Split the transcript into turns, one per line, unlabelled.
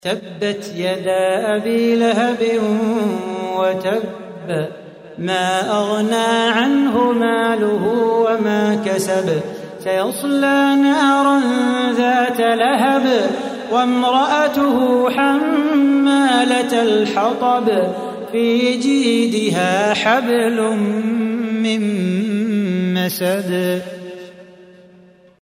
تبت يدا أبي لهب وتب ما أغنى عنه ماله وما كسب سيصلى نارا ذات لهب وامرأته حمالة الحطب في جيدها حبل من مسد